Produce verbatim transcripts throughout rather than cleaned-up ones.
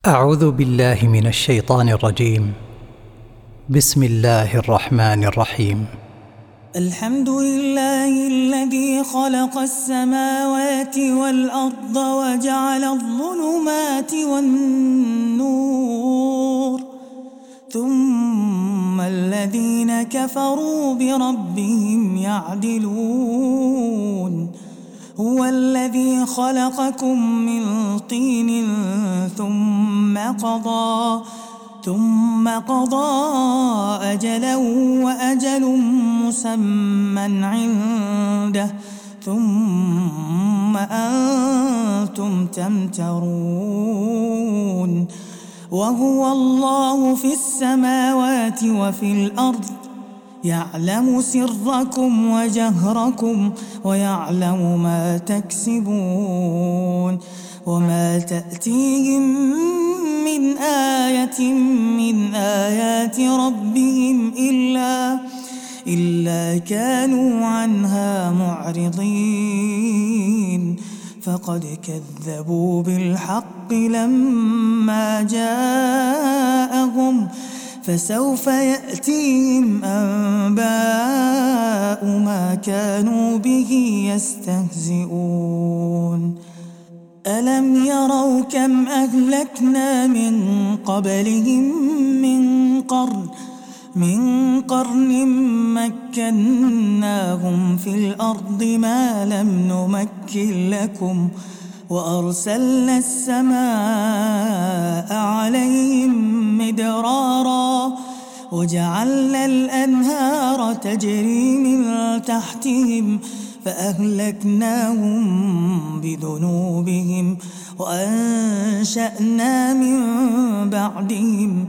أعوذ بالله من الشيطان الرجيم. بسم الله الرحمن الرحيم. الحمد لله الذي خلق السماوات والأرض وجعل الظلمات والنور ثم الذين كفروا بربهم يعدلون. هو الذي خلقكم من طين ثم قضى ثم قضى أجلا وأجل مسمى عنده ثم أنتم تمترون. وهو الله في السماوات وفي الأرض يعلم سركم وجهركم ويعلم ما تكسبون. وما تأتيهم من آية من آيات ربهم إلا إلا كانوا عنها معرضين. فقد كذبوا بالحق لما جاءهم فسوف يأتيهم أنباء ما كانوا به يستهزئون. ألم يروا كم أهلكنا من قبلهم من قرن من قرن مكناهم في الأرض ما لم نمكن لكم وأرسلنا السماء عليهم مدرارا وجعلنا الأنهار تجري من تحتهم فأهلكناهم بذنوبهم وأنشأنا من بعدهم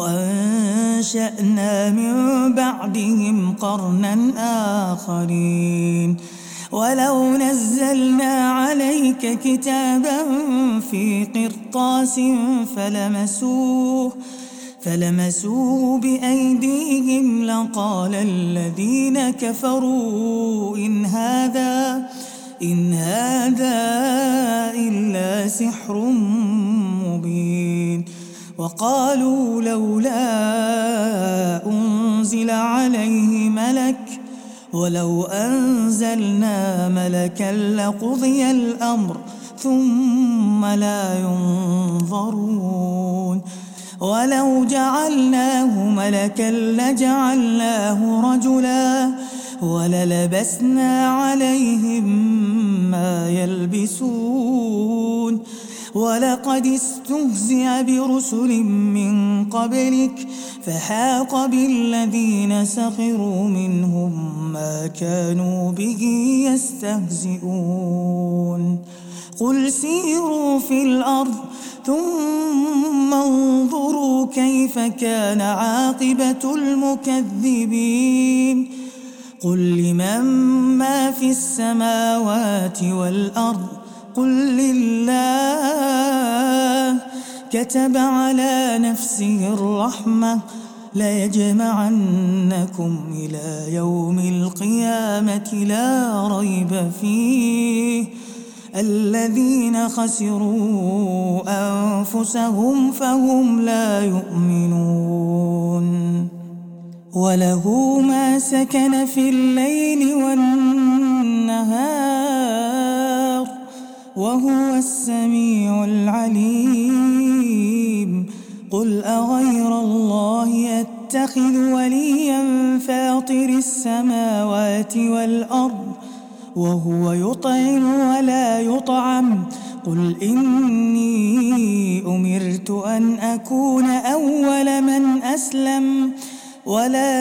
وأنشأنا من بعدهم قرنا آخرين. ولو نزلنا عليك كتابا في قرطاس فلمسوه فلمسوه بأيديهم لقال الذين كفروا إن هذا إن هذا إلا سحر مبين. وقالوا لولا أنزل عليه ملك ولو أنزلنا ملكا لقضي الأمر ثم لا ينظرون. ولو جعلناه ملكا لجعلناه رجلا وللبسنا عليهم ما يلبسون. ولقد استهزئ برسل من قبلك فحاق بالذين سخروا منهم ما كانوا به يستهزئون. قل سيروا في الأرض ثم انظروا كيف كان عاقبة المكذبين. قل لمن ما في السماوات والأرض قل لله كتب على نفسه الرحمة ليجمعنكم إلى يوم القيامة لا ريب فيه. الذين خسروا أنفسهم فهم لا يؤمنون. وله ما سكن في الليل والنهار وهو السميع العليم. قل أغير الله أتخذ وليا فاطر السماوات والأرض وهو يطعم ولا يطعم. قل إني أمرت أن أكون أول من أسلم ولا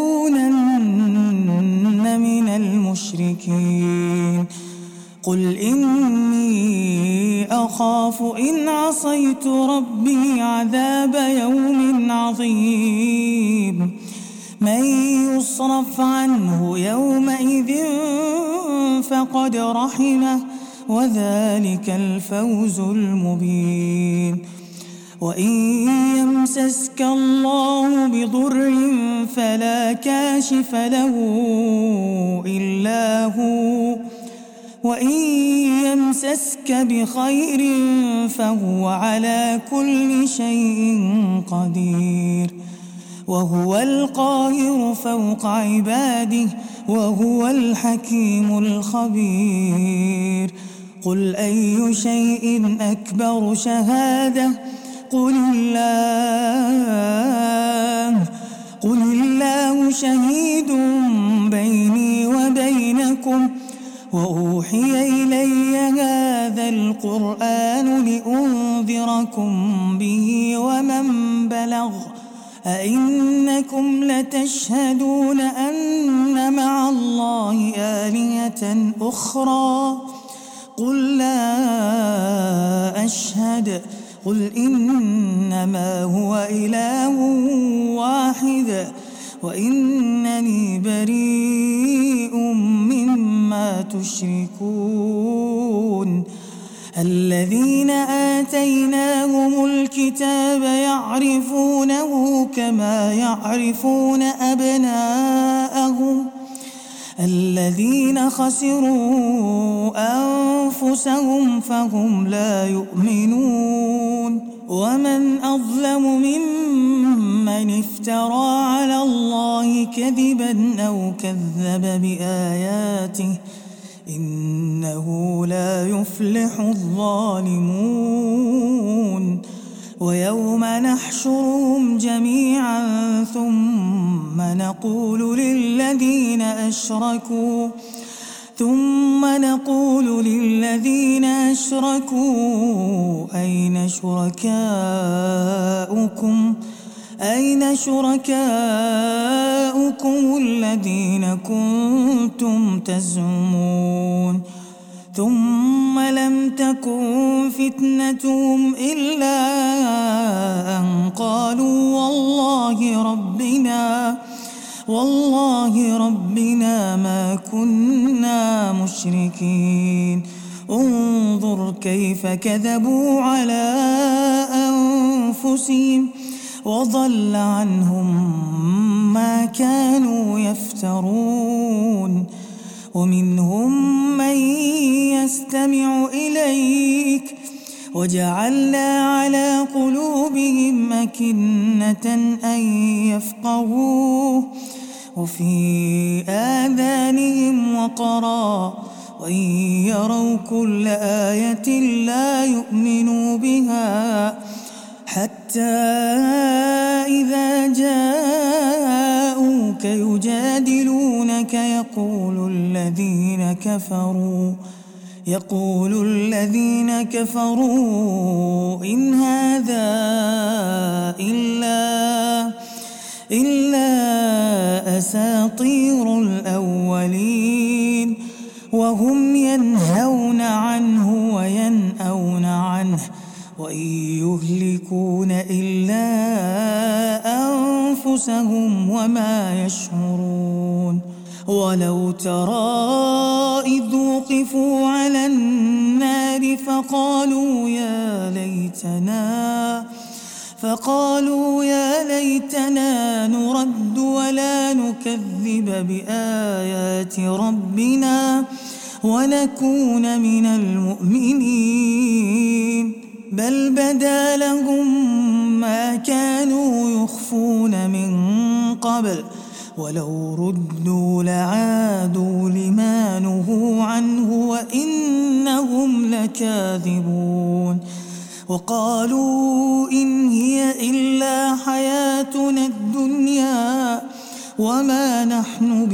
تكونن من المشركين. قل إني أخاف إن عصيت ربي عذاب يوم عظيم. من يصرف عنه يومئذ فقد رحمه وذلك الفوز المبين. وإن يمسسك الله بضر فلا كاشف له إلا هو وإن يمسسك بخير فهو على كل شيء قدير وهو القاهر فوق عباده وهو الحكيم الخبير قل أي شيء أكبر شهادة قل الله قل الله شهيد بيني وبينكم وأوحي إلي هذا القرآن لأنذركم به ومن بلغ أئنكم لتشهدون أن مع الله آلهة أخرى قل لا أشهد قل إنما هو إله واحد وإنني بريء مما تشركون الذين آتيناهم الكتاب يعرفونه كما يعرفون أبناءهم الذين خسروا أنفسهم فهم لا يؤمنون ومن أظلم ممن افترى على الله كذبا أو كذب بآياته إنه لا يفلح الظالمون ويوم نحشرهم جميعا ثم نقول للذين أشركوا ثم نقول للذين أشركوا أين شركاؤكم أين شركاؤكم الذين كنتم تزعمون ثم لم تكن فتنتهم إلا أن قالوا والله ربنا والله ربنا ما كنا مشركين انظر كيف كذبوا على أنفسهم وضل عنهم ما كانوا يفترون ومنهم من يستمع إليك وجعلنا على قلوبهم أكنة أن يفقهوه وفي آذانهم وقرا وإن يروا كل آية لا يؤمنوا بها حتى إذا جاءوك يجادلونك يقول الذين كفروا يقول الذين كفروا إن هذا إلا إلا أساطير الأولين وهم ينهون عنه وينأون عنه وإن يهلكون إلا أنفسهم وما يشعرون ولو ترى إذ وقفوا على النار فقالوا يا ليتنا فقالوا يا ليتنا نرد ولا نكذب بآيات ربنا ونكون من المؤمنين بل بدا لهم ما كانوا يخفون من قبل ولو ردوا لعادوا لما نهوا عنه وإنهم لكاذبون وقالوا إن هي إلا حياتنا الدنيا وما نحن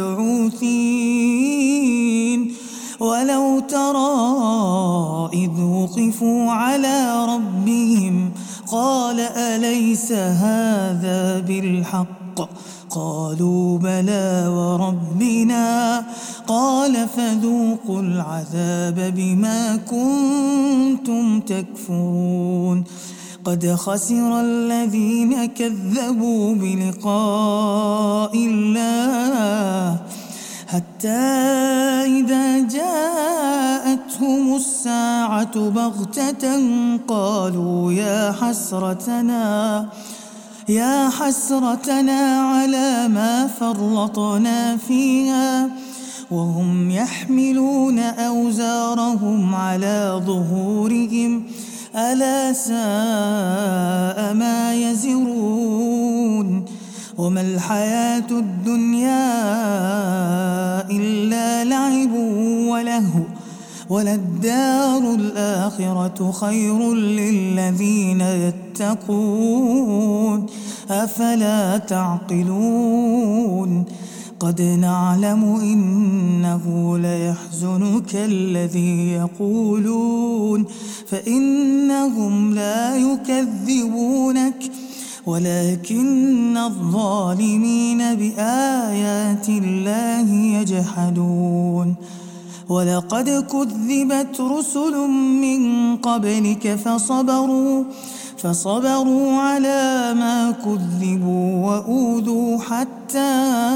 بمبعوثين ولو ترى إذ وقفوا على ربهم قال أليس هذا بالحق قالوا بلى وربنا قال فذوقوا العذاب بما كنتم تكفرون قد خسر الذين كذبوا بلقاء الله حتى إذا جاءتهم الساعة بغتة قالوا يا حسرتنا يا حسرتنا على ما فرطنا فيها وهم يحملون أوزارهم على ظهورهم ألا ساء ما يزرون وما الحياة الدنيا إلا لعب ولهو وللدار الآخرة خير للذين يتقون أفلا تعقلون قد نعلم إنه ليحزنك الذي يقولون فإنهم لا يكذبونك ولكن الظالمين بآيات الله يجحدون ولقد كذبت رسل من قبلك فصبروا فصبروا على ما كذبوا وأوذوا حتى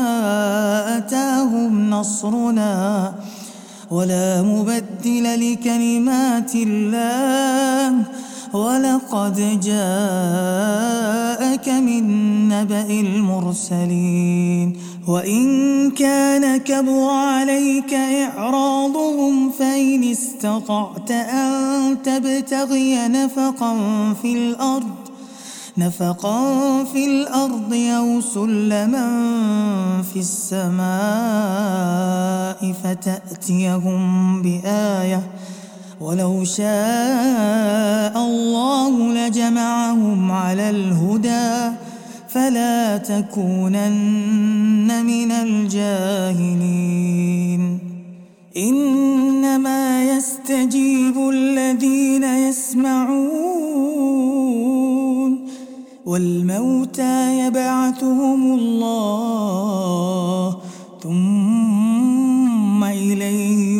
أتاهم نصرنا ولا مبدل لكلمات الله ولقد جاءك من نبأ المرسلين وإن كان كبر عليك إعراضهم فإن استطعت أن تبتغي نفقا في الأرض نفقا في الأرض أو سلما في السماء فتأتيهم بآية ولو شاء الله لجمعهم على الهدى فلا تكونن من الجاهلين إنما يستجيب الذين يسمعون والموتى يبعثهم الله ثم إليه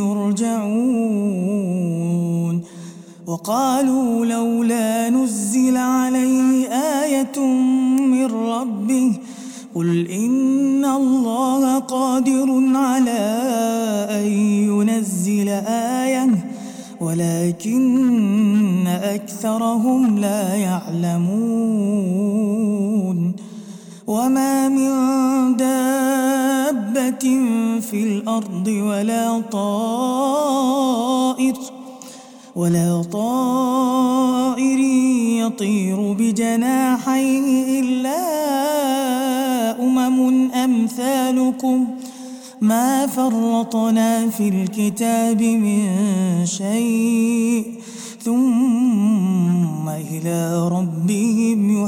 يرجعون وقالوا لولا نزل عليه آية من ربه قل إن الله قادر على أن ينزل آية ولكن أكثرهم لا يعلمون وما من دابة في الأرض ولا طائر ولا طائر يطير بجناحيه إلا أمم أمثالكم ما فرطنا في الكتاب من شيء ثم إلى ربهم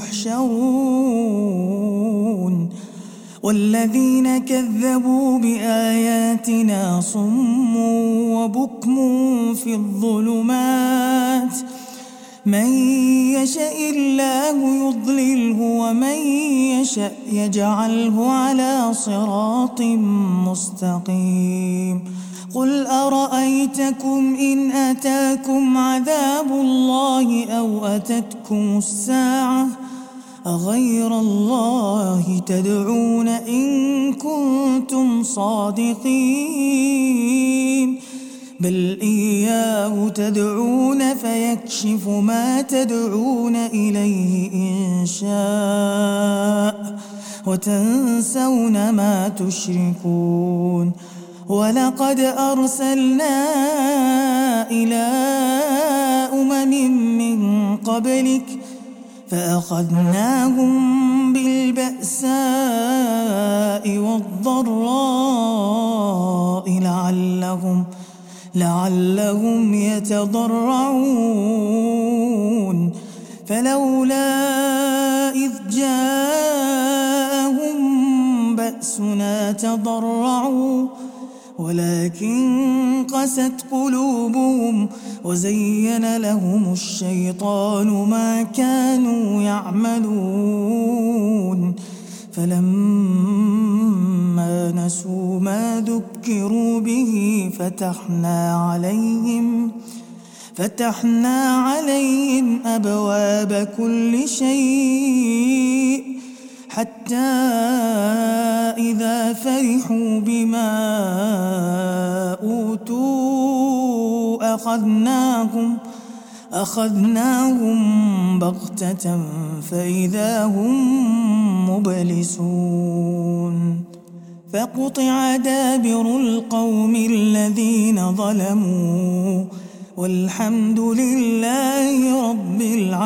يحشرون والذين كذبوا بآياتنا صم وبكم في الظلمات من يشاء الله يضلله ومن يشاء يجعله على صراط مستقيم قل أرأيتكم إن أتاكم عذاب الله أو أتتكم الساعة أغير الله تدعون إن كنتم صادقين بل إياه تدعون فيكشف ما تدعون إليه إن شاء وتنسون ما تشركون ولقد أرسلنا إلى أمم من قبلك فأخذناهم بالبأساء والضراء لعلهم لعلهم يتضرعون فلولا إذ جاءهم بأسنا تضرعوا ولكن قست قلوبهم وزين لهم الشيطان ما كانوا يعملون فلما نسوا ما ذكروا به فتحنا عليهم فتحنا عليهم أبواب كل شيء حتى إذا فرحوا بما أوتوا أخذناهم أخذناهم بغتة فإذا هم مبلسون فقطع دابر القوم الذين ظلموا والحمد لله رب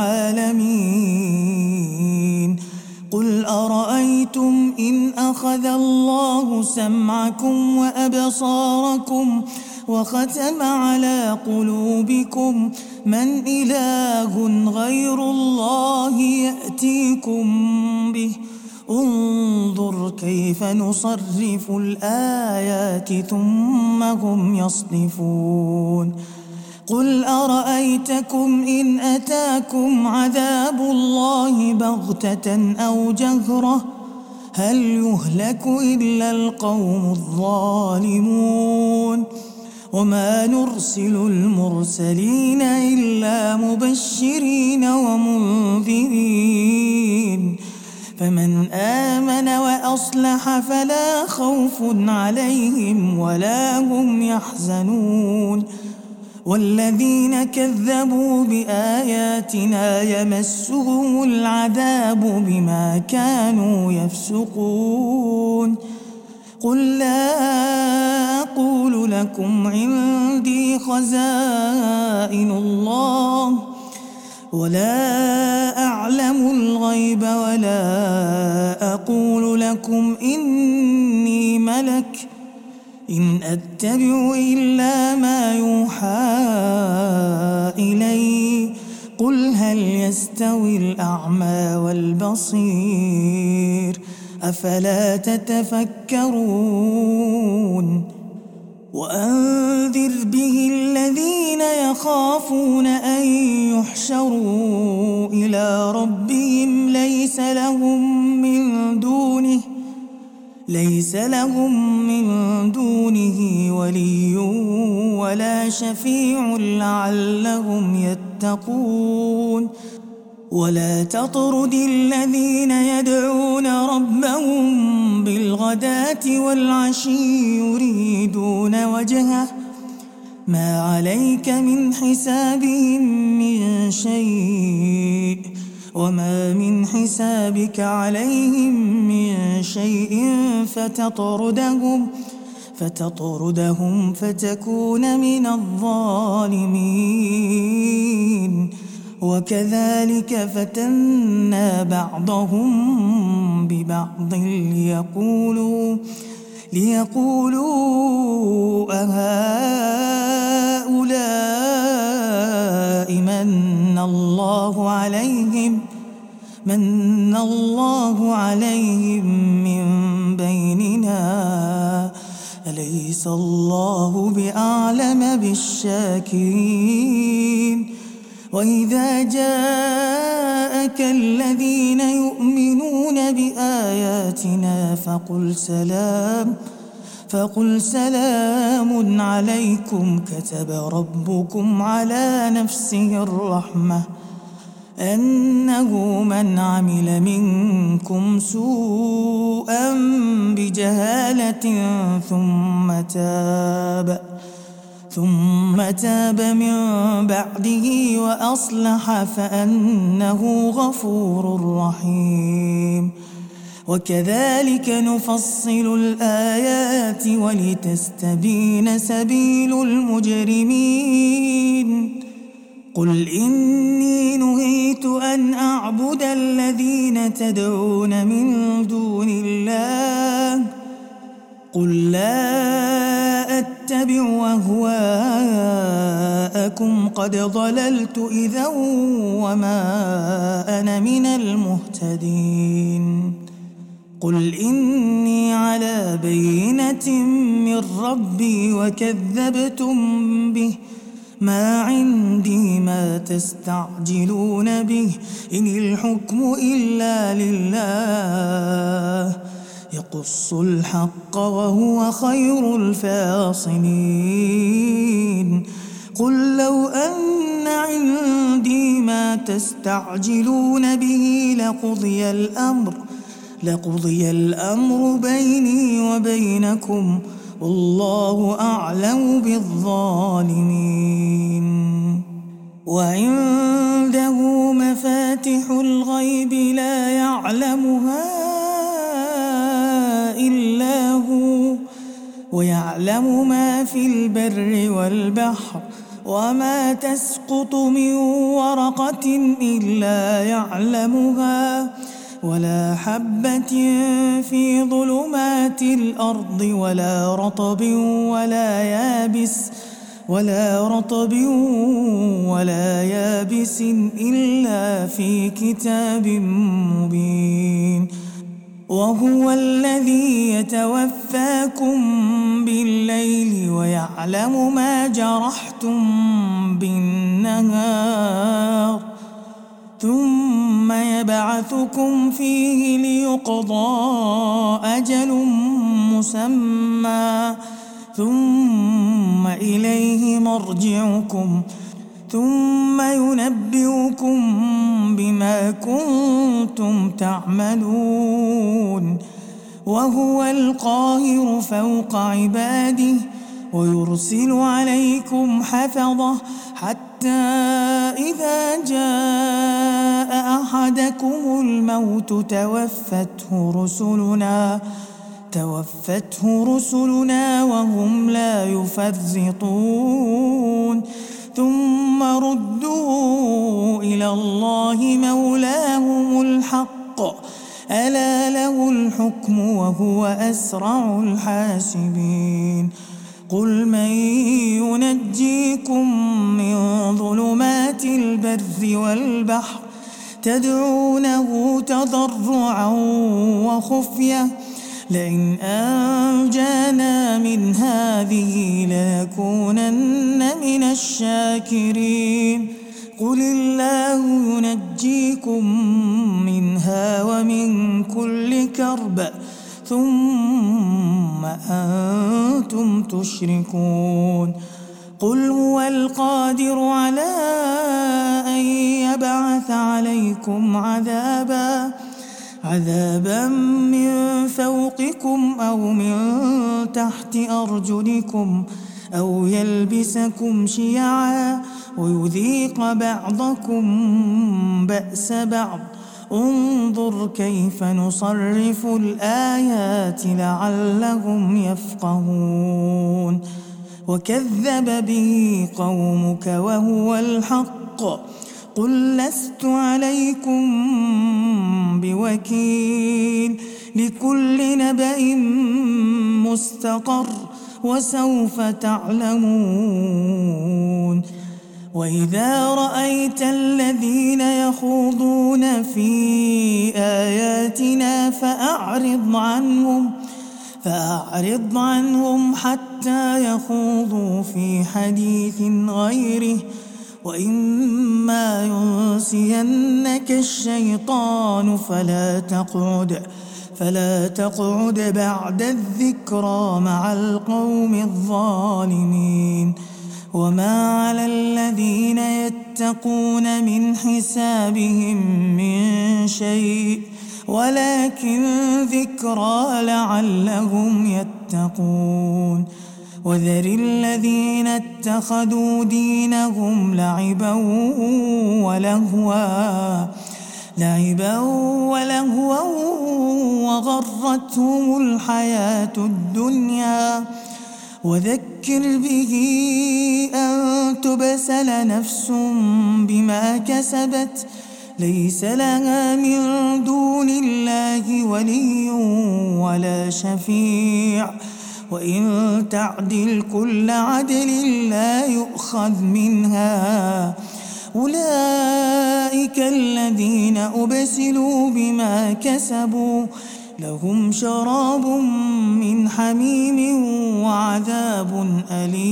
العالمين. قل أرأيتم إن أخذ الله سمعكم وأبصاركم وختم على قلوبكم من إله غير الله يأتيكم به انظر كيف نصرف الآيات ثم هم يصدفون. قل أرأيتكم إن أتاكم عذاب الله بغتة أو جهرة هل يهلك إلا القوم الظالمون. وما نرسل المرسلين إلا مبشرين ومنذرين فمن آمن وأصلح فلا خوف عليهم ولا هم يحزنون. والذين كذبوا بآياتنا يمسهم العذاب بما كانوا يفسقون. قل لا أقول لكم عندي خزائن الله ولا أعلم الغيب ولا أقول لكم إني ملك إن أتبع إلا ما يوحى إلي. قل هل يستوي الأعمى والبصير أفلا تتفكرون. وأنذر به الذين يخافون أن يحشروا إلى ربهم ليس لهم من دونه ليس لهم من دونه ولي ولا شفيع لعلهم يتقون. ولا تطرد الذين يدعون ربهم بالغداة والعشي يريدون وجهه ما عليك من حسابهم من شيء وما من حسابك عليهم من شيء فتطردهم فتطردهم فتكون من الظالمين. وكذلك فتنا بعضهم ببعض ليقولوا ليقولوا أهؤلاء من الله عليهم من الله عليهم من بيننا أليس الله بأعلم بالشاكرين. وإذا جاءك الذين يؤمنون بآياتنا فقل سلام فقل سلام عليكم كتب ربكم على نفسه الرحمة أنه من عمل منكم سوءا بجهالة ثم تاب ثم تاب من بعده وأصلح فأنه غفور رحيم. وكذلك نفصل الآيات ولتستبين سبيل المجرمين. قل إني نهيت أن أعبد الذين تدعون من دون الله قل لا أتبع أهواءكم قد ضللت إذا وما أنا من المهتدين. قل إني على بينة من ربي وكذبتم به ما عندي ما تستعجلون به إن الحكم إلا لله يقص الحق وهو خير الفاصلين. قل لو أن عندي ما تستعجلون به لقضي الأمر لقضي الأمر بيني وبينكم والله أعلم بالظالمين. وعنده مفاتح الغيب لا يعلمها إلا هو ويعلم ما في البر والبحر وما تسقط من ورقة إلا يعلمها ولا حبة في ظلمات الأرض ولا رطب ولا يابس ولا رطب ولا يابس إلا في كتاب مبين. وهو الذي يتوفاكم بالليل ويعلم ما جرحتم بالنهار ثم يبعثكم فيه ليقضى أجل مسمى ثم إليه مرجعكم ثم ينبئكم بما كنتم تعملون. وهو القاهر فوق عباده ويرسل عليكم حفظة حتى إذا جاء أحدكم الموت توفته رسلنا توفته رسلنا وهم لا يفرطون ثم ردوا إلى الله مولاهم الحق ألا له الحكم وهو أسرع الحاسبين. قل من ينجيكم من ظلمات البر والبحر تدعونه تضرعا وخفية لئن أنجانا من هذه لنكونن من الشاكرين. قل الله ينجيكم منها ومن كل كرب ثم أنتم تشركون. قل هو القادر على أن يبعث عليكم عذابا عذابا من فوقكم أو من تحت أرجلكم أو يلبسكم شيعا ويذيق بعضكم بأس بعض. انظر كيف نصرف الآيات لعلهم يفقهون. وكذب به قومك وهو الحق قل لست عليكم بوكيل لكل نبأ مستقر وسوف تعلمون. وإذا رأيت الذين يخوضون في آياتنا فأعرض عنهم فأعرض عنهم حتى يخوضوا في حديث غيره وإما ينسينك الشيطان فلا تقعد فلا تقعد بعد الذكرى مع القوم الظالمين. وما على الذين يتقون من حسابهم من شيء ولكن ذكرى لعلهم يتقون. وذر الذين اتخذوا دينهم لعبا ولهوا لعبا ولهوا وغرتهم الحياة الدنيا وذكر به أن تبسل نفس بما كسبت ليس لها من دون الله ولي ولا شفيع وإن تعدل كل عدل لا يؤخذ منها. أولئك الذين أبسلوا بما كسبوا لهم شراب من حميم وعذاب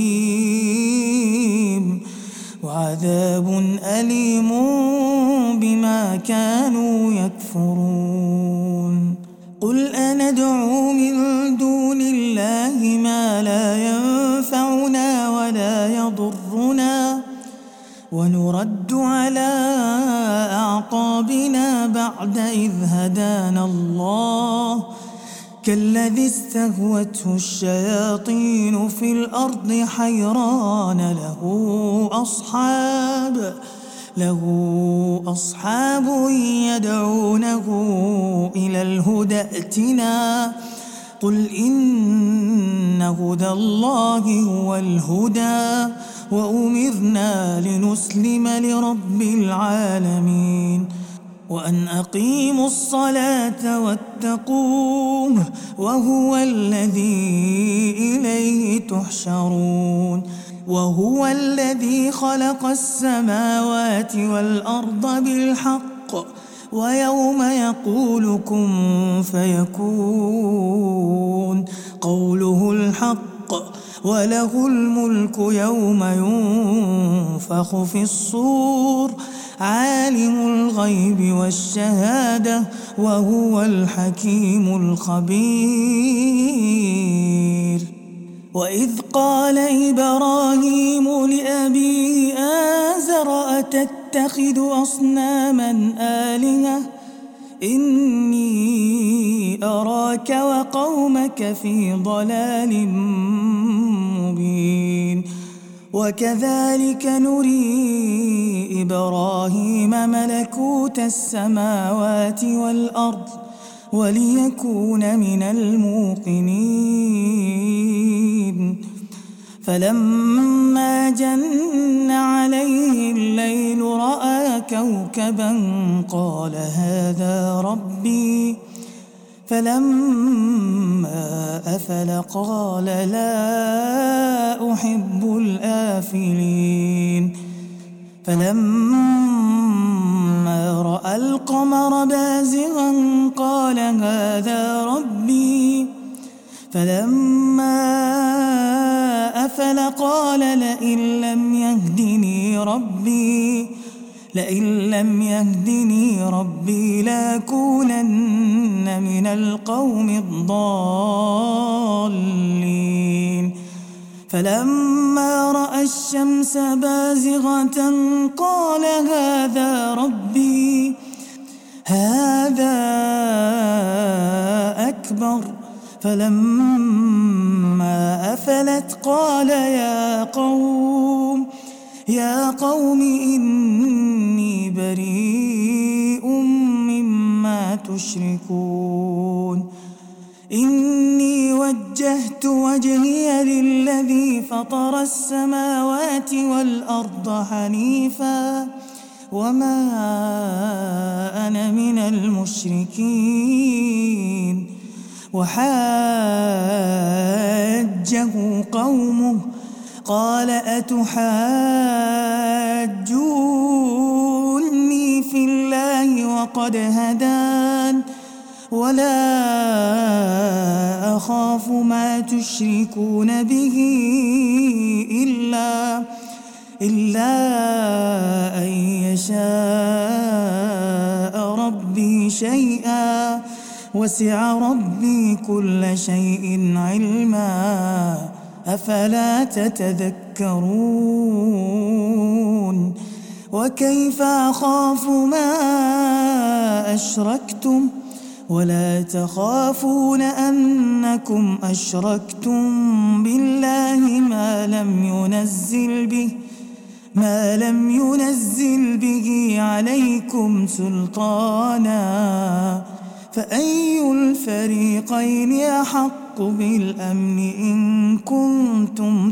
أليم وعذاب أليم بما كانوا يكفرون. قل أندعو من دون الله ما لا ينفعنا ولا يضرنا ونرد على أعقابنا بعد إذ هدانا الله كالذي استهوته الشياطين في الأرض حيران له أصحاب له أصحاب يدعونه إلى الهدى ائتنا قل إن هدى الله هو الهدى وأمرنا لنسلم لرب العالمين وأن أقيموا الصلاة واتقوه وهو الذي إليه تحشرون وهو الذي خلق السماوات والأرض بالحق ويوم يقول كن فيكون قوله الحق وله الملك يوم ينفخ في الصور عالم الغيب والشهادة وهو الحكيم الخبير وإذ قال إبراهيم لأبيه آزر أتتخذ أصناما آلهة إني أراك وقومك في ضلال مبين وكذلك نري إبراهيم ملكوت السماوات والأرض وليكون من الموقنين فلما جن عليه الليل رأى كوكبا قال هذا ربي فلما أفل قال لا أحب الآفلين فلما رأى القمر بازغا قال هذا ربي فلما أفل قال لئن لم يهدني ربي لئن لم يهدني ربي لأكونن من القوم الضالين فلما رأى الشمس بازغة قال هذا ربي هذا أكبر فلما أفلت قال يا قوم يا قوم إني بريء مما تشركون إني وجهت وجهي للذي فطر السماوات والأرض حنيفا وما أنا من المشركين وحاجه قومه قال أتحاجوني في الله وقد هدان ولا أخاف ما تشركون به إلا إلا أن يشاء ربي شيئا وسع ربي كل شيء علما أفلا تتذكرون وكيف أخاف ما أشركتم ولا تخافون أنكم أشركتم بالله ما لم ينزل به ما لم ينزل به عليكم سلطانا فأي الفريقين أحق بالأمن إن كنتم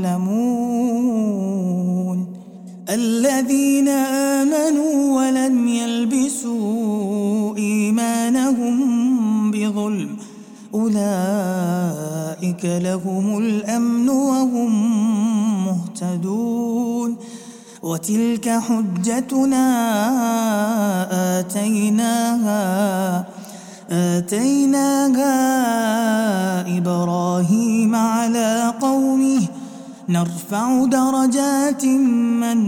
تعلمون الذين آمنوا ولم يلبسوا إيمانهم بظلم أولئك لهم الأمن وهم مهتدون وتلك حجتنا آتيناها آتيناها إبراهيم على قومه نرفع درجات من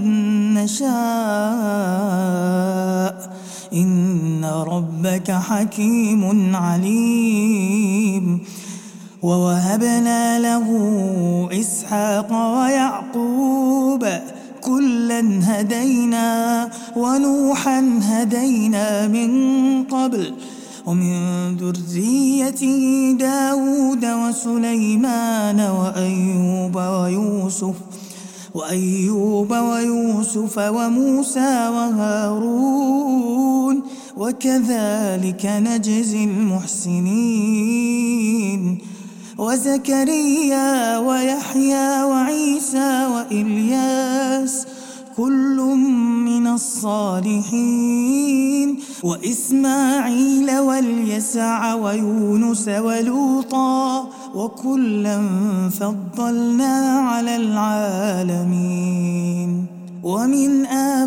نشاء إن ربك حكيم عليم ووهبنا له إسحاق ويعقوب كلا هدينا ونوحا هدينا من قبل ومن ذريته داود وسليمان وأيوب ويوسف وأيوب ويوسف وموسى وهارون وكذلك نجزي المحسنين وزكريا ويحيى وعيسى وإلياس كل من الصالحين وإسماعيل واليسع ويونس ولوطا وكلا فضلنا على العالمين ومن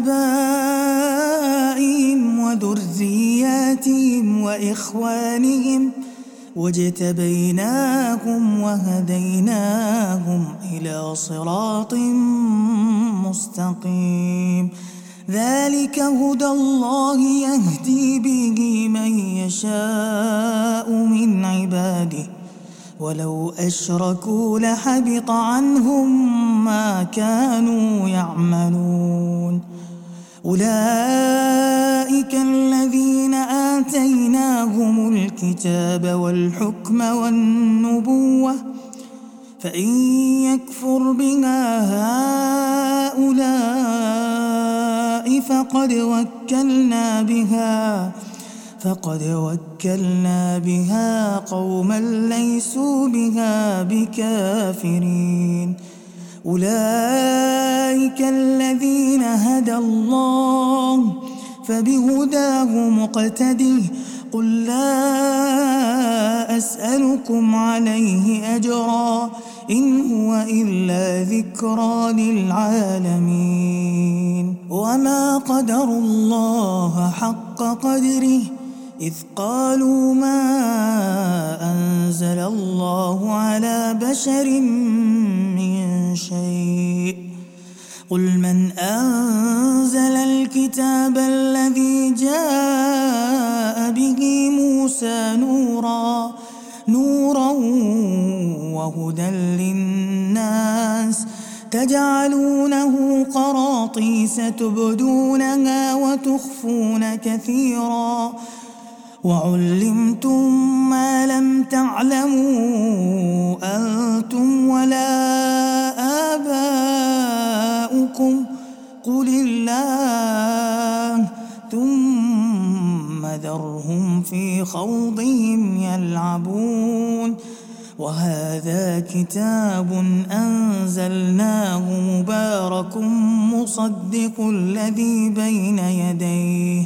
آبائهم وذرياتهم وإخوانهم واجتبيناهم وهديناهم إلى صراط مستقيم ذلك هدى الله يهدي به من يشاء من عباده ولو أشركوا لحبط عنهم ما كانوا يعملون أولئك الذين آتيناهم الكتاب والحكم والنبوة فإن يكفر بها هؤلاء فقد وكلنا بها فقد وكلنا بها قوما ليسوا بها بكافرين أولئك الذين هدى الله فبهداه مقتده قل لا أسألكم عليه أجرا إن هو إلا ذكرى للعالمين وما قدروا الله حق قدره إذ قالوا ما أنزل الله على بشر من شيء قل من أنزل الكتاب الذي جاء به موسى نورا نورا وهدى للناس تجعلونه قراطيس تبدونها وتخفون كثيرا وعلمتم ما لم تعلموا أنتم ولا آباؤكم قل الله ثم ذرهم في خوضهم يلعبون وهذا كتاب أنزلناه مبارك مصدق الذي بين يديه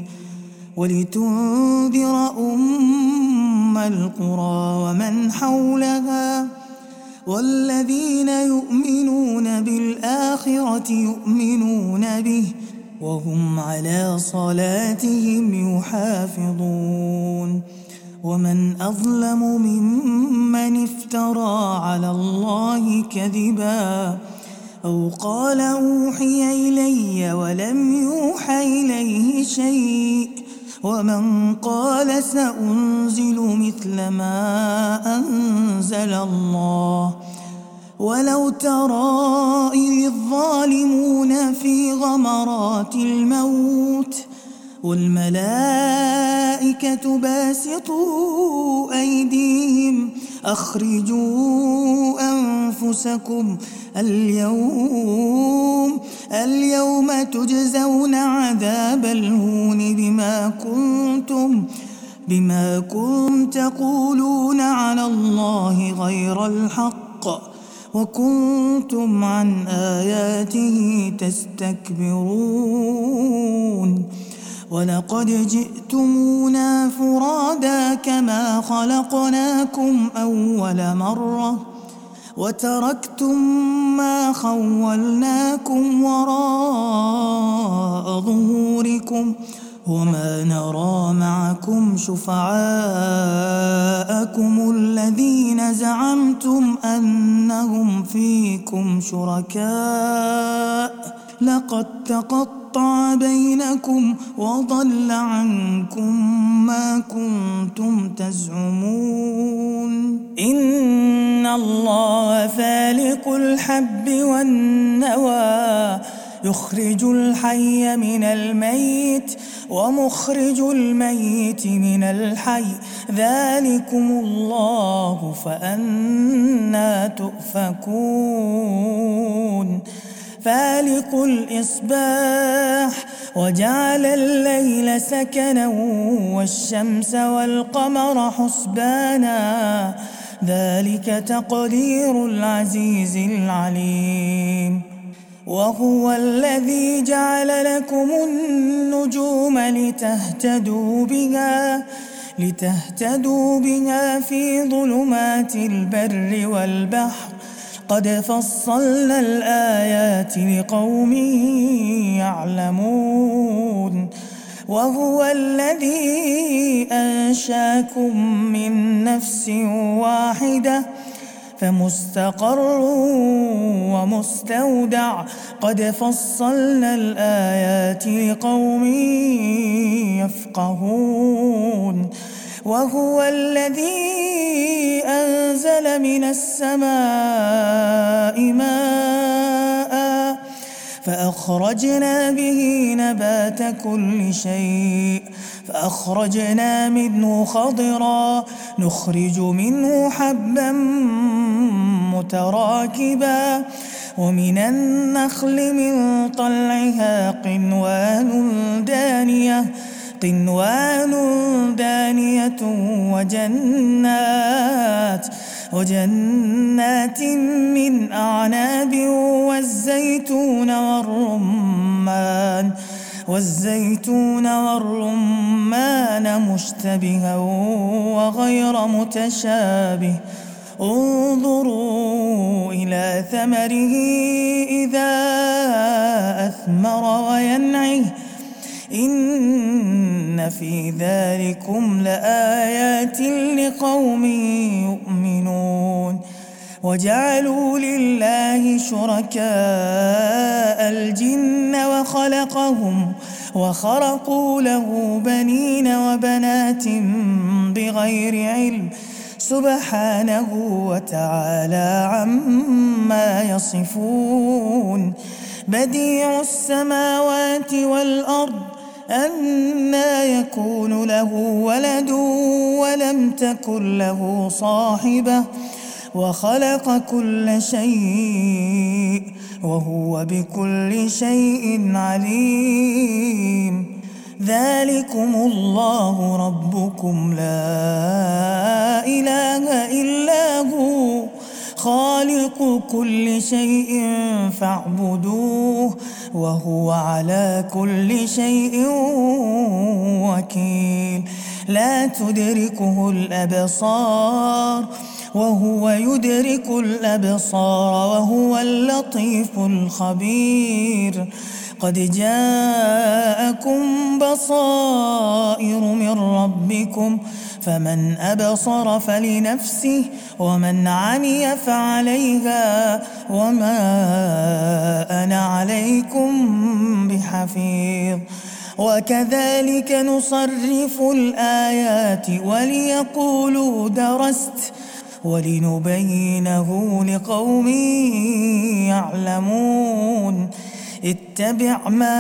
ولتنذر أم القرى ومن حولها والذين يؤمنون بالآخرة يؤمنون به وهم على صلاتهم يحافظون ومن أظلم ممن افترى على الله كذبا أو قال أوحي إلي ولم يوحى إليه شيء ومن قال سأنزل مثل ما أنزل الله ولو ترى إذ الظالمون في غمرات الموت والملائكة باسطوا أيديهم أخرجوا أنفسكم اليوم اليوم تجزون عذاب الهون بما كنتم بما كنتم تقولون على الله غير الحق وكنتم عن آياته تستكبرون ولقد جئتمونا فرادا كما خلقناكم أول مرة وتركتم ما خولناكم وراء ظهوركم وما نرى معكم شفعاءكم الذين زعمتم أنهم فيكم شركاء لقد تقطع بينكم وضل عنكم ما كنتم تزعمون إن الله فالق الحب والنوى يخرج الحي من الميت ومخرج الميت من الحي ذلكم الله فأنى تؤفكون فالق الإصباح وجعل الليل سكنا والشمس والقمر حسبانا ذلك تقدير العزيز العليم. وهو الذي جعل لكم النجوم لتهتدوا بها لتهتدوا بها في ظلمات البر والبحر قد فصلنا الآيات لقوم يعلمون. وهو الذي أنشاكم من نفس واحدة فمستقر ومستودع قد فصلنا الآيات لقوم يفقهون. وهو الذي أنزل من السماء ماء فأخرجنا به نبات كل شيء فأخرجنا منه خضرا نخرج منه حبا متراكبا ومن النخل من طلعها قنوان دانية قنوان دانية وجنات وجنات من أعناب والزيتون والرمان والزيتون والرمان مشتبها وغير متشابه انظروا إلى ثمره إذا أثمر وينعه إن في ذلكم لآيات لقوم يؤمنون. وجعلوا لله شركاء الجن وخلقهم وخرقوا له بنين وبنات بغير علم سبحانه وتعالى عما يصفون. بديع السماوات والأرض أنى يكون له ولد ولم تكن له صاحبة وخلق كل شيء وهو بكل شيء عليم. ذلكم الله ربكم لا إله إلا هو خالق كل شيء فاعبدوه وهو على كل شيء وكيل. لا تدركه الأبصار وهو يدرك الأبصار وهو اللطيف الخبير. قد جاءكم بصائر من ربكم فمن أبصر فلنفسه ومن عمي فعليها وما أنا عليكم بحفيظ. وكذلك نصرف الآيات وليقولوا درست ولنبينه لقوم يعلمون. اتبع ما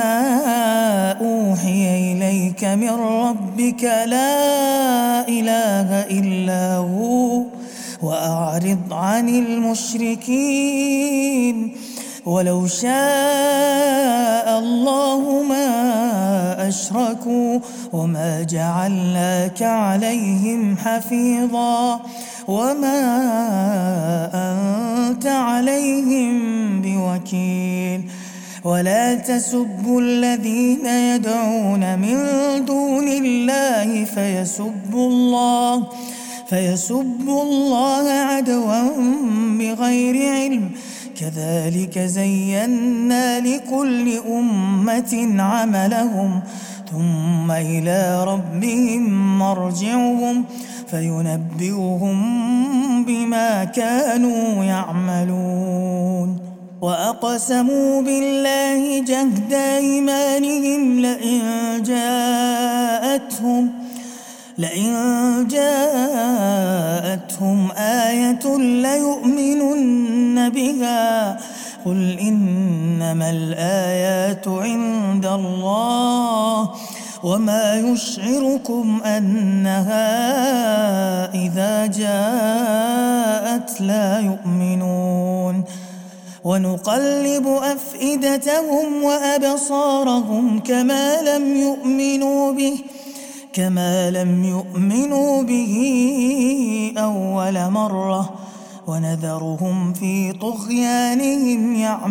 أوحي إليك من ربك لا إله إلا هو وأعرض عن المشركين. ولو شاء الله ما أشركوا وما جعلناك عليهم حفيظا وما أنت عليهم بوكيل. ولا تسبوا الذين يدعون من دون الله فيسبوا الله فيسبوا الله عدوا بغير علم. كذلك زينا لكل أمة عملهم ثم إلى ربهم مرجعهم فينبئهم بما كانوا يعملون. وأقسموا بالله جهد أيمانهم لئن جاءتهم لئن جاءتهم آية ليؤمنن بها قل إنما الآيات عند الله وما يشعركم أنها إذا جاءت لا يؤمنون. ونقلب أفئدتهم وأبصارهم كما لم يؤمنوا به كما لم يؤمنوا به أول مرة ونذرهم في طغيانهم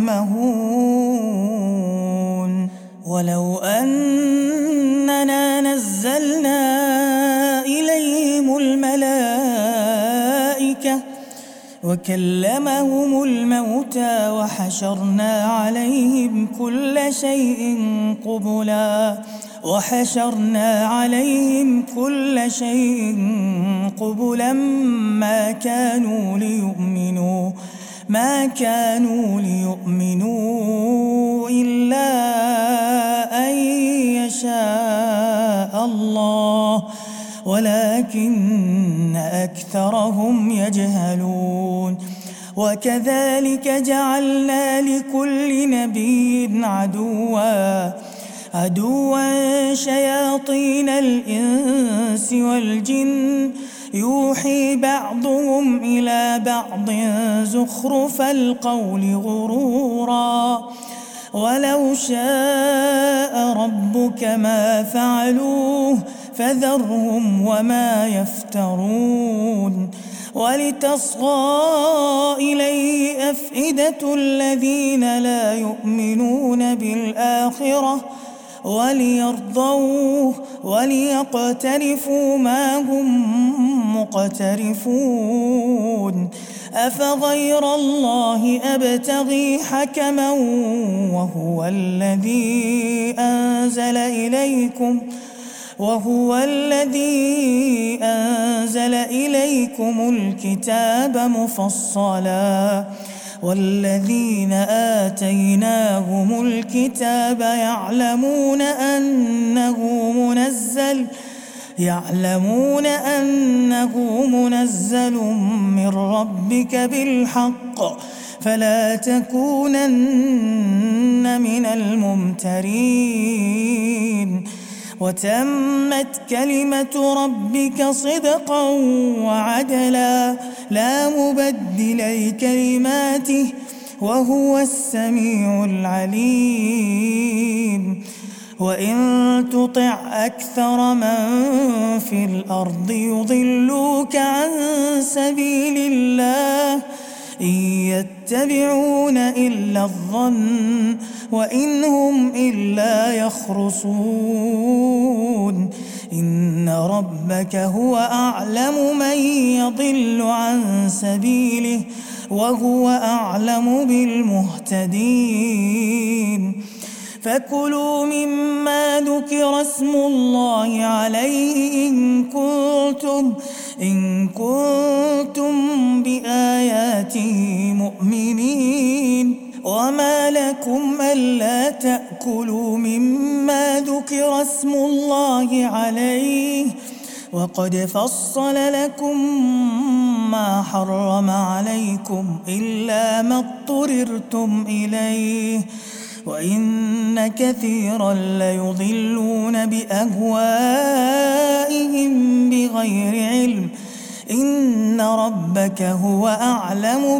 يعمهون ولو أننا نزلنا إليهم الملائكة وكلمهم الموتى وحشرنا عليهم كل شيء قبلا وحشرنا عليهم كل شيء قبلا ما كانوا ليؤمنوا ما كانوا ليؤمنوا إلا أن يشاء الله ولكن أكثرهم يجهلون وكذلك جعلنا لكل نبي عدوا عدوا شياطين الإنس والجن يوحي بعضهم إلى بعض زخرف القول غرورا ولو شاء ربك ما فعلوه فذرهم وما يفترون ولتصغى إليه أفئدة الذين لا يؤمنون بالآخرة وليرضوه وليقترفوا ما هم مقترفون أفغير الله أبتغي حكما وهو الذي أنزل إليكم وهو الذي أنزل إليكم الكتاب مفصلا والذين آتيناهم الكتاب يعلمون أنه منزل يعلمون أنه منزل من ربك بالحق فلا تكونن من الممترين وتمت كلمة ربك صدقا وعدلا لا مبدل لكلماته وهو السميع العليم وإن تطع أكثر من في الأرض يضلوك عن سبيل الله إن يتبعون إلا الظن وإن هم إلا يخرصون إن ربك هو أعلم من يضل عن سبيله وهو أعلم بالمهتدين فكلوا مما ذكر اسم الله عليه إن كنتم إن كنتم بآياته مؤمنين وما لكم ألا تأكلوا مما ذكر اسم الله عليه وقد فصل لكم ما حرم عليكم إلا ما اضطررتم إليه وإن كثيرا ليضلون بأهوائهم بغير علم إن ربك هو أعلم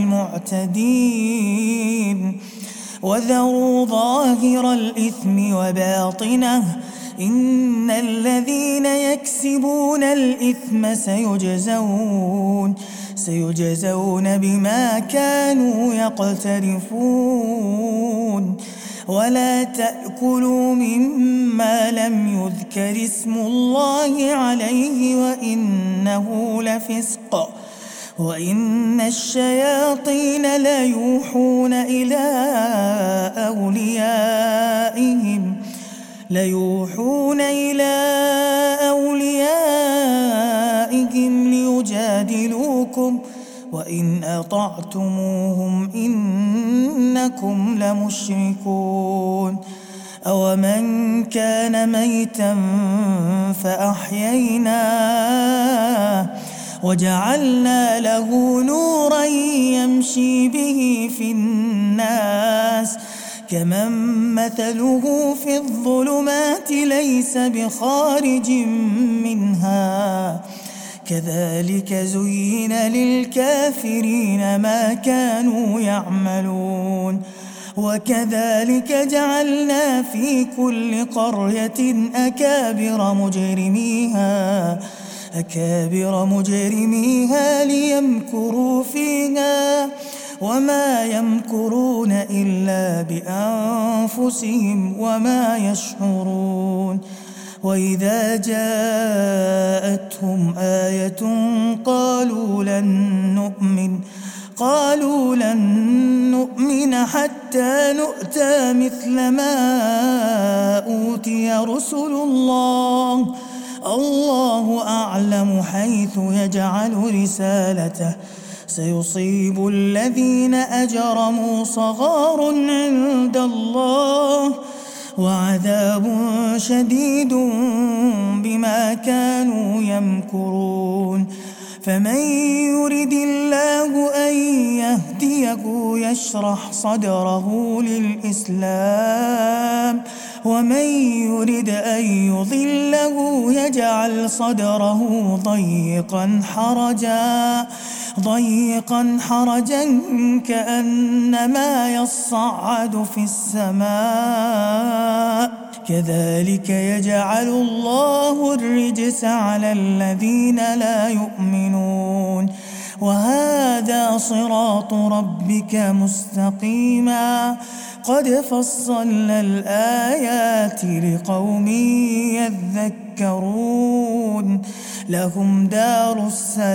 بالمعتدين وذروا ظاهر الإثم وباطنه إن الذين يكسبون الإثم سيجزون سيجزون بما كانوا يقترفون ولا تأكلوا مما لم يذكر اسم الله عليه وإنه لفسق وإن الشياطين ليوحون إلى أوليائهم ليوحون إلى أوليائهم ليجادلوكم وإن أطعتموهم إنكم لمشركون أومن كان ميتا فأحييناه وجعلنا له نورا يمشي به في الناس كمن مثله في الظلمات ليس بخارج منها كذلك زين للكافرين ما كانوا يعملون وكذلك جعلنا في كل قرية أكابر مجرميها أكابر مجرميها ليمكروا فيها وما يمكرون إلا بأنفسهم وما يشعرون. وإذا جاءتهم آية قالوا لن نؤمن قالوا لن نؤمن حتى نؤتى مثل ما أوتي رسل الله الله أعلم حيث يجعل رسالته سيصيب الذين أجرموا صغار عند الله وعذاب شديد بما كانوا يمكرون. فمن يرد الله أن يهديه يشرح صدره للإسلام ومن يرد أن يضله يجعل صدره ضيقا حرجا ضيقا حرجا كأنما يصعد في السماء كذلك يجعل الله الرجس على الذين لا يؤمنون. وهذا صراط ربك مستقيما قد فصلنا الآيات لقوم يذكرون. لهم دار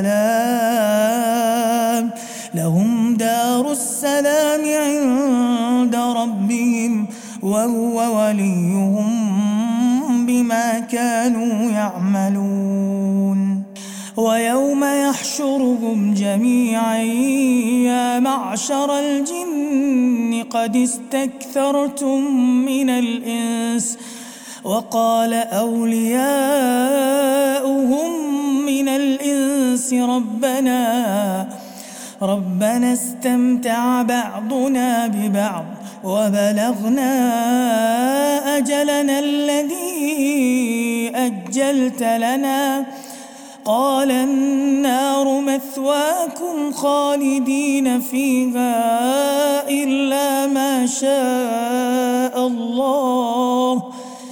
السلام لهم دار السلام عند ربهم وهو وليهم بما كانوا يعملون. ويوم يحشرهم جميعا يا معشر الجن قد استكثرتم من الإنس وقال أولياؤهم من الإنس ربنا ربنا استمتع بعضنا ببعض وبلغنا أجلنا الذي أجلت لنا قال النار مثواكم خالدين فيها إلا ما شاء الله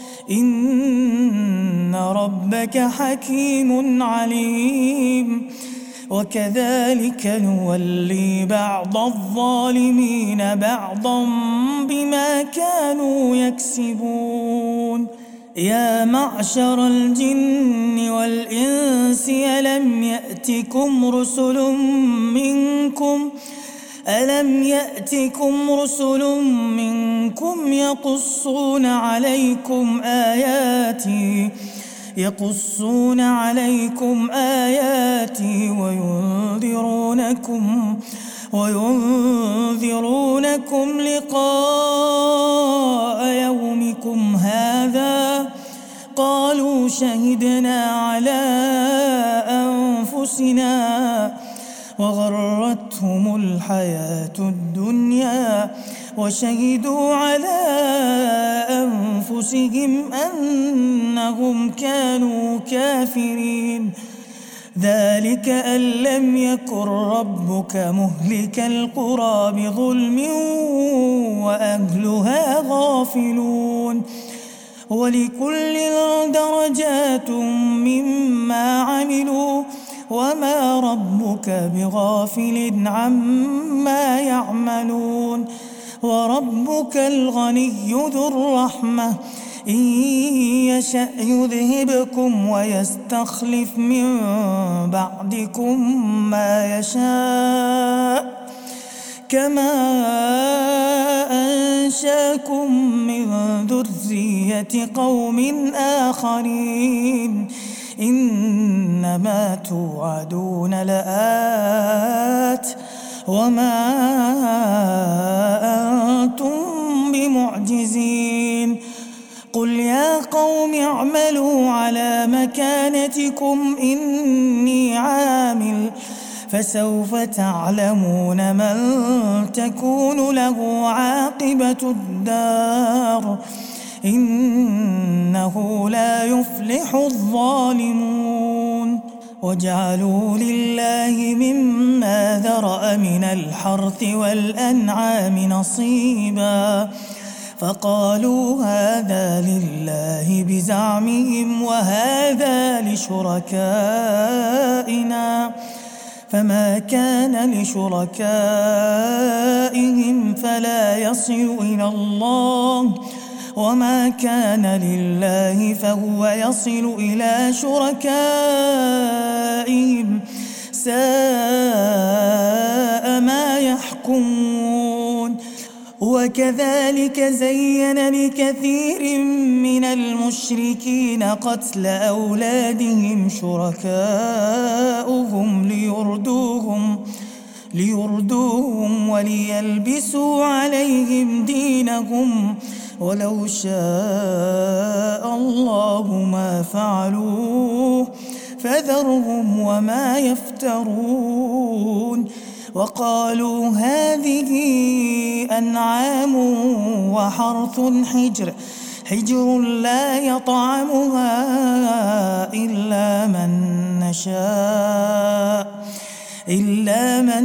إن ربك حكيم عليم. وكذلك نولي بعض الظالمين بعضا بما كانوا يكسبون. يا معشر الجن والإنس ألم يأتكم رسل منكم ألم يأتكم رسل منكم يقصون عليكم آياتي يقصون عليكم آياتي وينذرونكم وينذرونكم لقاء يومكم هذا قالوا شهدنا على أنفسنا وغرتهم الحياة الدنيا وشهدوا على أنفسهم أنهم كانوا كافرين. ذلك أن لم يكن ربك مهلك القرى بظلم وأهلها غافلون. ولكل درجات مما عملوا وما ربك بغافل عما يعملون. وربك الغني ذو الرحمة إن يشأ يذهبكم ويستخلف من بعدكم ما يشاء كما أنشاكم من ذرية قوم آخرين إنما توعدون لآت وما أنتم بمعجزين. قل يا قوم اعملوا على مكانتكم إني عامل فسوف تعلمون من تكون له عاقبة الدار إنه لا يفلح الظالمون. وجعلوا لله مما ذرأ من الحرث والأنعام نصيبا فقالوا هذا لله بزعمهم وهذا لشركائنا فما كان لشركائهم فلا يصل إلى الله وما كان لله فهو يصل إلى شركائهم ساء ما يحكمون. وكذلك زين لكثير من المشركين قتل أولادهم شركاؤهم ليردوهم ليردوهم وليلبسوا عليهم دينهم ولو شاء الله ما فعلوه فذرهم وما يفترون. وقالوا هذه أنعام وحرث حجر حجر لا يطعمها إلا من نشاء إلا من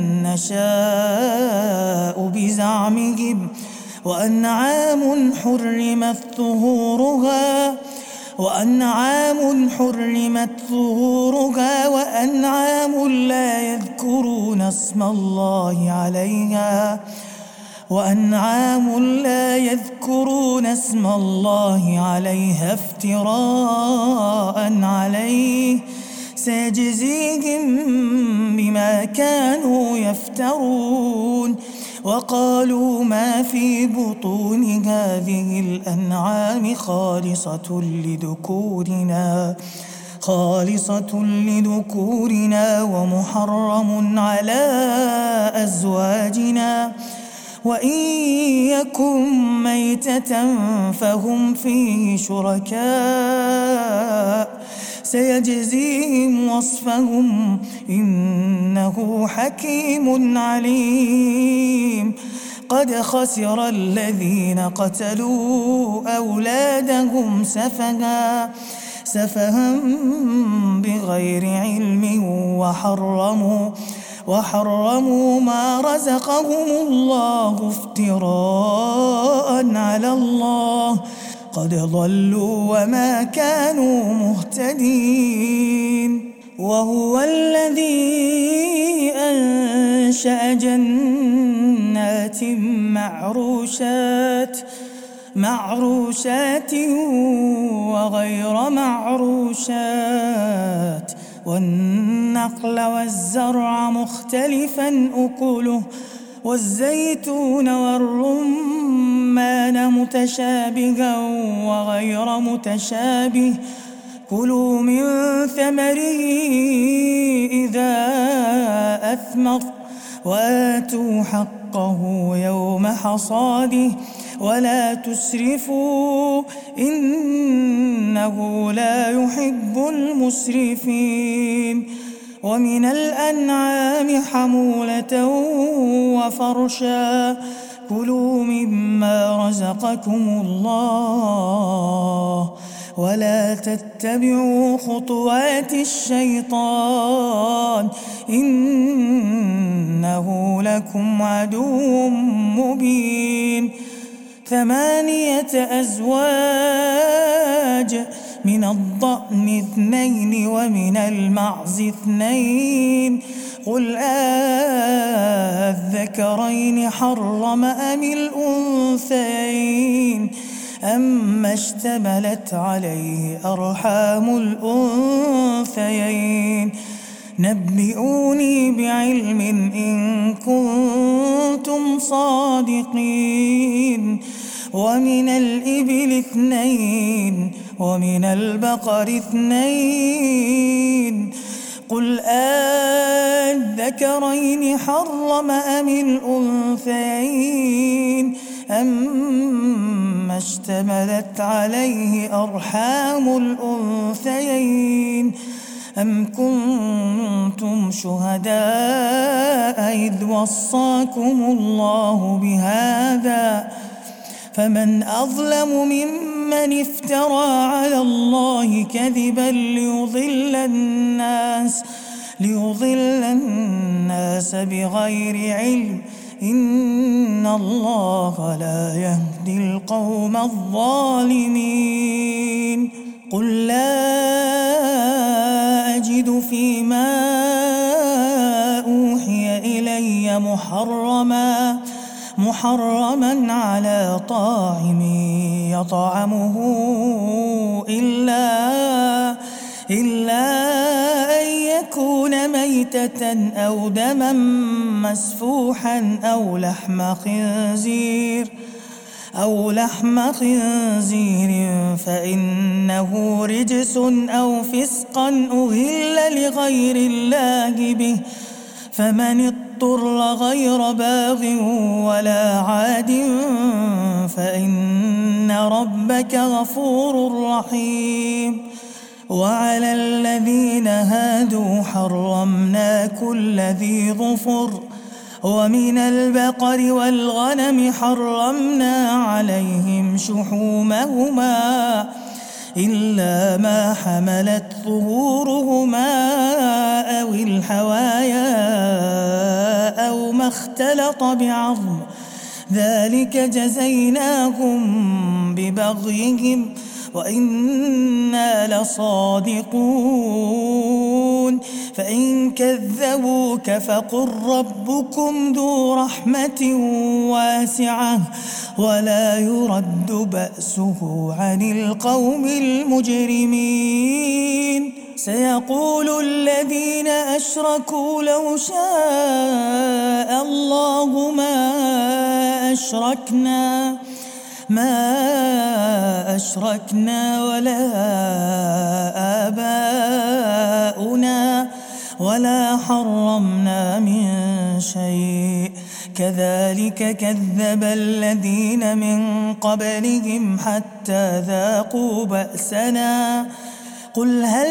نشاء بزعمهم وأنعام حرمت ظهورها وأنعام حرمت ظهورها وأنعام لا يذكرون اسم الله عليها وأنعام لا يذكرون اسم الله عليها افتراء عليه سيجزيهم بما كانوا يفترون. وقالوا ما في بطون هذه الأنعام خالصة لذكورنا خالصة لذكورنا ومحرم على أزواجنا وإن يكن ميتة فهم فيه شركاء سيجزيهم وصفهم إنه حكيم عليم. قد خسر الذين قتلوا أولادهم سفها سفها بغير علم وحرموا وحرموا ما رزقهم الله افتراء على الله قد ضلوا وما كانوا مهتدين. وهو الذي أنشأ جنات معروشات معروشات وغير معروشات والنخل والزرع مختلفا أكله والزيتون والرمان متشابها وغير متشابه كلوا من ثمره إذا أثمر وآتوا حقه يوم حصاده ولا تسرفوا إنه لا يحب المسرفين. ومن الأنعام حمولة وفرشا كلوا مما رزقكم الله ولا تتبعوا خطوات الشيطان إنه لكم عدو مبين. ثمانية أزواج من الضأن اثنين ومن المعز اثنين قل أذكرين حرم أم الأنثيين أما اشتملت عليه أرحام الأنثيين نبئوني بعلم إن كنتم صادقين. ومن الإبل اثنين ومن البقر اثنين قل أذكرين حرم أم الأنثيين أما اشتملت عليه أرحام الأنثيين أم كنتم شهداء إذ وصاكم الله بهذا فمن أظلم ممن من افترى على الله كذبا ليضل الناس ليضل الناس بغير علم إن الله لا يهدي القوم الظالمين قل لا أجد فيما أوحي إلي محرما محرما على طاعم يطعمه إلا إلا أن يكون ميتة أو دما مسفوحا أو لحم خنزير أو لحم خنزير فإنه رجس أو فسقا أهل لغير الله به فمن اضطر غير باغ ولا عاد فإن ربك غفور رحيم وعلى الذين هادوا حرمنا كل ذي ظفر ومن البقر والغنم حرمنا عليهم شحومهما إلا ما حملت ظهورهما أو الحوايا أو ما اختلط بعظم ذلك جزيناهم ببغيهم وإنا لصادقون فإن كذبوك فقل ربكم ذو رحمة واسعة ولا يرد بأسه عن القوم المجرمين سيقول الذين أشركوا لو شاء الله ما أشركنا ما أشركنا ولا آباؤنا ولا حرمنا من شيء كذلك كذب الذين من قبلهم حتى ذاقوا بأسنا قل هل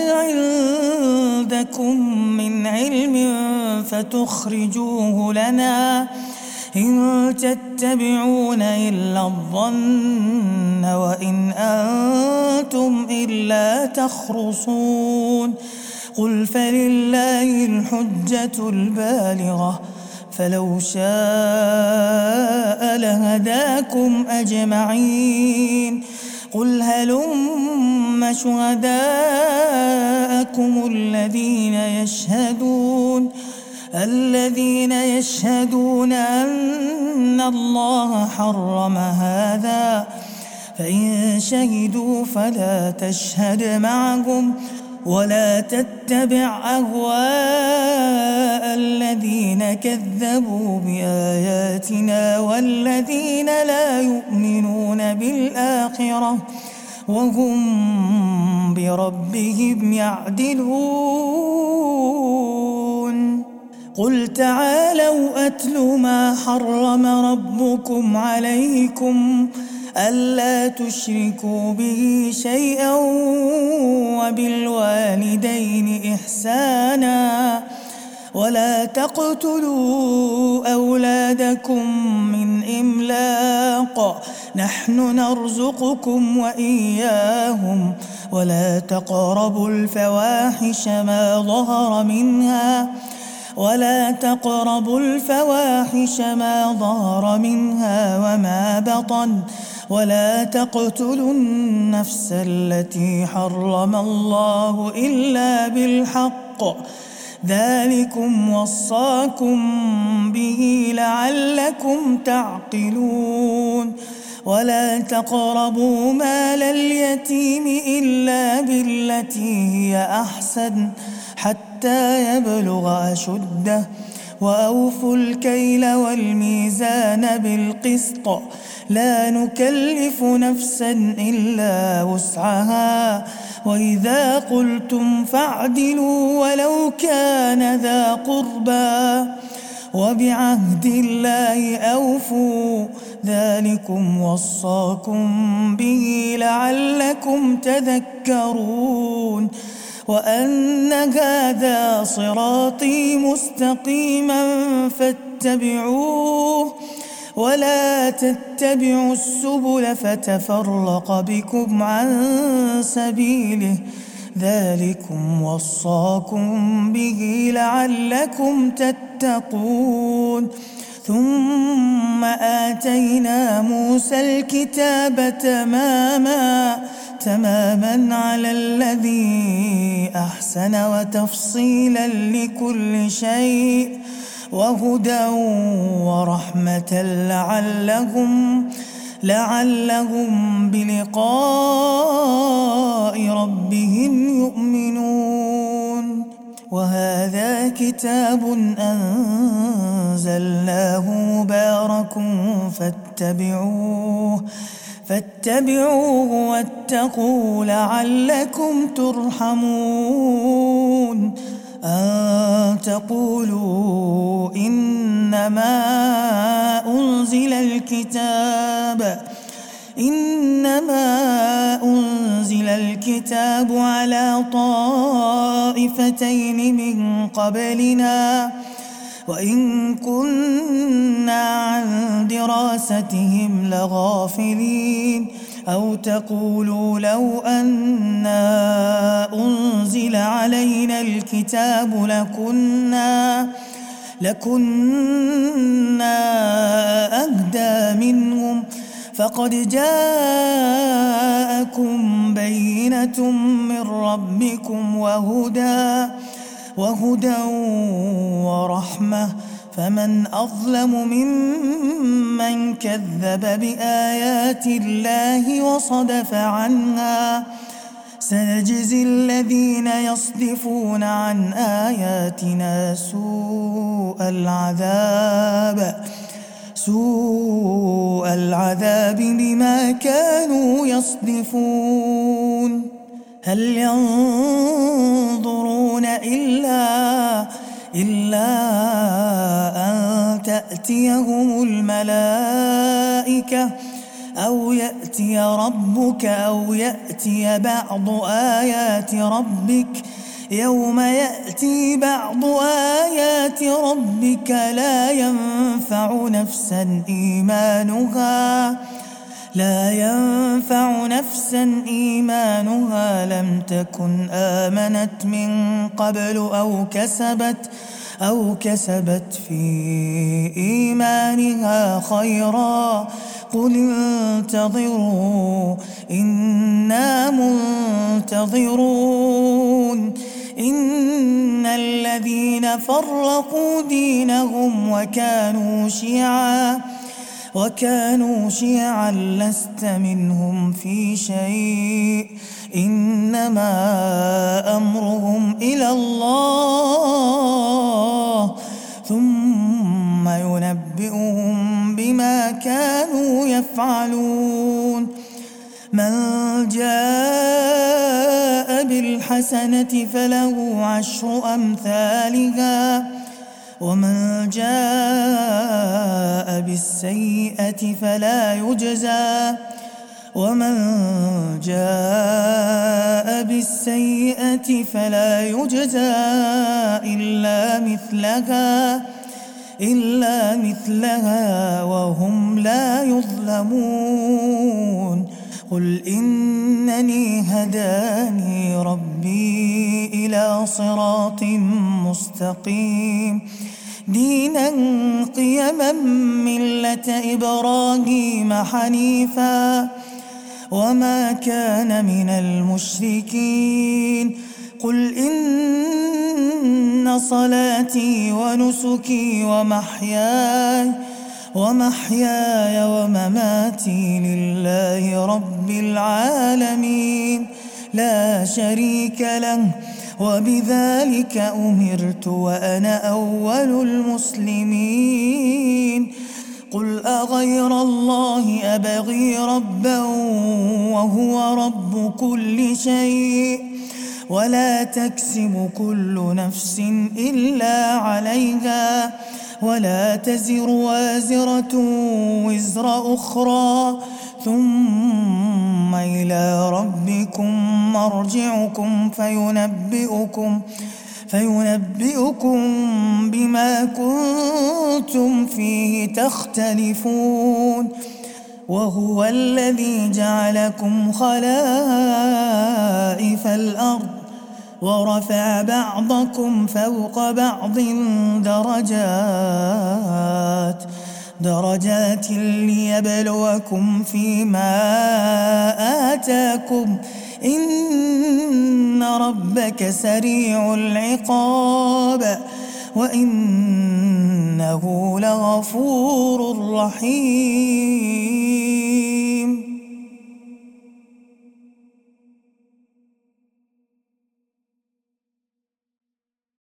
عندكم من علم فتخرجوه لنا إن تتبعون إلا الظن وإن أنتم إلا تخرصون قل فلله الحجة البالغة فلو شاء لهداكم أجمعين قل هلم شهداءكم الذين يشهدون الذين يشهدون أن الله حرم هذا فإن شهدوا فلا تشهد معهم ولا تتبع أهواء الذين كذبوا بآياتنا والذين لا يؤمنون بالآخرة وهم بربهم يعدلون قل تعالوا أتل ما حرم ربكم عليكم ألا تشركوا به شيئا وبالوالدين إحسانا ولا تقتلوا أولادكم من إملاق نحن نرزقكم وإياهم ولا تقربوا الفواحش ما ظهر منها ولا تقربوا الفواحش ما ظهر منها وما بطن ولا تقتلوا النفس التي حرم الله إلا بالحق ذلكم وصاكم به لعلكم تعقلون ولا تقربوا مال اليتيم إلا بالتي هي أحسن حتى يبلغ أشده وأوفوا الكيل والميزان بالقسط لا نكلف نفسا إلا وسعها وإذا قلتم فاعدلوا ولو كان ذا قربى وبعهد الله أوفوا ذلكم وصاكم به لعلكم تذكرون وأن هذا صراطي مستقيما فاتبعوه ولا تتبعوا السبل فتفرق بكم عن سبيله ذلكم وصاكم به لعلكم تتقون ثم آتينا موسى الكتاب تماما تماما على الذي أحسن وتفصيلا لكل شيء وهدى ورحمة لعلهم لعلهم بلقاء ربهم يؤمنون وهذا كتاب أنزلناه مبارك فاتبعوه فاتبعوه واتقوا لعلكم ترحمون أن تقولوا إنما أنزل الكتاب إنما أنزل الكتاب على طائفتين من قبلنا وإن كنا عن دراستهم لغافلين أو تقولوا لو أنا أنزل علينا الكتاب لكنا لكنا أهدى منهم فقد جاءكم بينة من ربكم وهدى وهدى ورحمة فمن أظلم ممن كذب بآيات الله وصدف عنها سنجزي الذين يصدفون عن آياتنا سوء العذاب سوء العذاب بما كانوا يصدفون هل ينظرون إلا إلا أن تأتيهم الملائكة أو يأتي ربك أو يأتي بعض آيات ربك يوم يأتي بعض آيات ربك لا ينفع نفسا إيمانها لا ينفع نفسا إيمانها لم تكن آمنت من قبل أو كسبت أو كسبت في إيمانها خيرا قل انتظروا إنا منتظرون إن الذين فرقوا دينهم وكانوا شيعا وكانوا شيعا لست منهم في شيء إنما أمرهم إلى الله ثم ينبئهم بما كانوا يفعلون من جاء بالحسنة فله عشر أمثالها ومن جاء بالسيئة فلا يجزى ومن جاء بالسيئة فلا يجزى إلا مثلها إلا مثلها وهم لا يظلمون قل إنني هداني ربي إلى صراط مستقيم دينا قيما ملة إبراهيم حنيفا وما كان من المشركين قل إن صلاتي ونسكي ومحياي ومحياي ومماتي لله رب العالمين لا شريك له وبذلك أمرت وأنا أول المسلمين قل أغير الله أبغي ربا وهو رب كل شيء ولا تكسب كل نفس إلا عليها ولا تزر وازرة وزر أخرى ثم إلى ربكم مرجعكم فينبئكم فينبئكم بما كنتم فيه تختلفون وهو الذي جعلكم خلائف الأرض ورفع بعضكم فوق بعض درجات درجات ليبلوكم فيما آتاكم إن ربك سريع العقاب وإنه لغفور رحيم.